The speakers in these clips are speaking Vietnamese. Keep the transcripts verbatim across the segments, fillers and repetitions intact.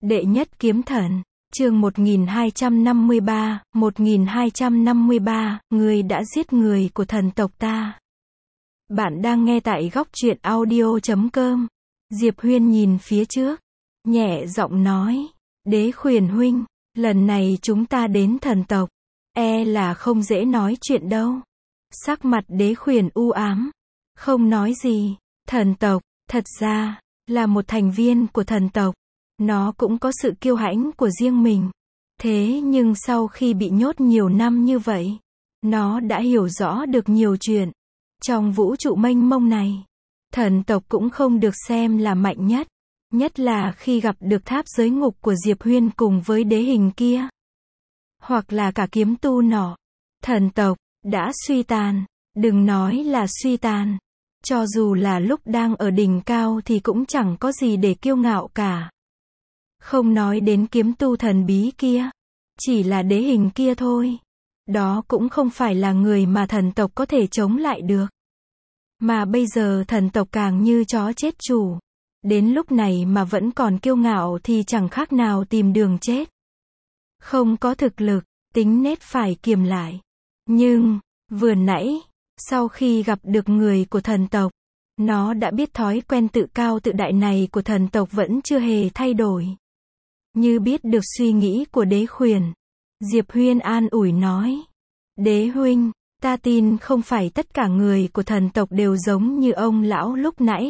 Đệ nhất kiếm thần, chương một nghìn hai trăm năm mươi ba, một nghìn hai trăm năm mươi ba, ngươi đã giết người của thần tộc ta. Bạn đang nghe tại góc truyện audio chấm com. Diệp Huyên nhìn phía trước, nhẹ giọng nói, Đế Khuyển huynh, lần này chúng ta đến thần tộc, e là không dễ nói chuyện đâu. Sắc mặt Đế Khuyển u ám, không nói gì. Thần tộc, thật ra, là một thành viên của thần tộc. Nó cũng có sự kiêu hãnh của riêng mình. Thế nhưng sau khi bị nhốt nhiều năm như vậy, nó đã hiểu rõ được nhiều chuyện. Trong vũ trụ mênh mông này, thần tộc cũng không được xem là mạnh nhất. Nhất là khi gặp được tháp giới ngục của Diệp Huyên cùng với đế hình kia. Hoặc là cả kiếm tu nọ. Thần tộc, đã suy tàn. Đừng nói là suy tàn. Cho dù là lúc đang ở đỉnh cao thì cũng chẳng có gì để kiêu ngạo cả. Không nói đến kiếm tu thần bí kia. Chỉ là đế hình kia thôi. Đó cũng không phải là người mà thần tộc có thể chống lại được. Mà bây giờ thần tộc càng như chó chết chủ. Đến lúc này mà vẫn còn kiêu ngạo thì chẳng khác nào tìm đường chết. Không có thực lực, tính nết phải kiềm lại. Nhưng, vừa nãy, sau khi gặp được người của thần tộc, nó đã biết thói quen tự cao tự đại này của thần tộc vẫn chưa hề thay đổi. Như biết được suy nghĩ của Đế Khuyển, Diệp Huyên an ủi nói, Đế huynh, ta tin không phải tất cả người của thần tộc đều giống như ông lão lúc nãy.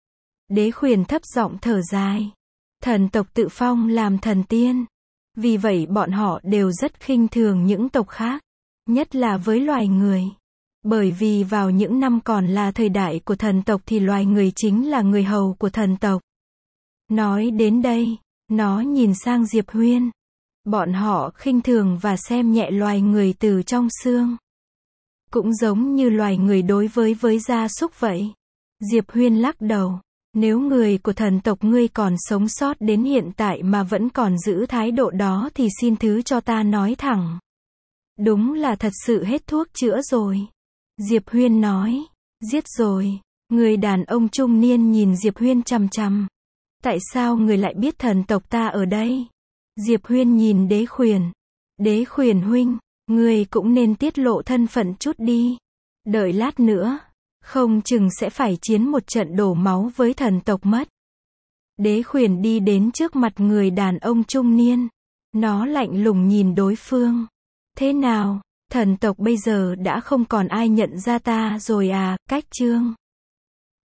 Đế Khuyển thấp giọng thở dài. Thần tộc tự phong làm thần tiên. Vì vậy bọn họ đều rất khinh thường những tộc khác. Nhất là với loài người. Bởi vì vào những năm còn là thời đại của thần tộc thì loài người chính là người hầu của thần tộc. Nói đến đây, nó nhìn sang Diệp Huyên. Bọn họ khinh thường và xem nhẹ loài người từ trong xương. Cũng giống như loài người đối với với gia súc vậy. Diệp Huyên lắc đầu. Nếu người của thần tộc ngươi còn sống sót đến hiện tại mà vẫn còn giữ thái độ đó thì xin thứ cho ta nói thẳng. Đúng là thật sự hết thuốc chữa rồi. Diệp Huyên nói. Giết rồi. Người đàn ông trung niên nhìn Diệp Huyên chằm chằm. Tại sao người lại biết thần tộc ta ở đây? Diệp Huyên nhìn Đế Khuyển. Đế Khuyển huynh, người cũng nên tiết lộ thân phận chút đi. Đợi lát nữa, không chừng sẽ phải chiến một trận đổ máu với thần tộc mất. Đế Khuyển đi đến trước mặt người đàn ông trung niên. Nó lạnh lùng nhìn đối phương. Thế nào, thần tộc bây giờ đã không còn ai nhận ra ta rồi à, Cách Chương?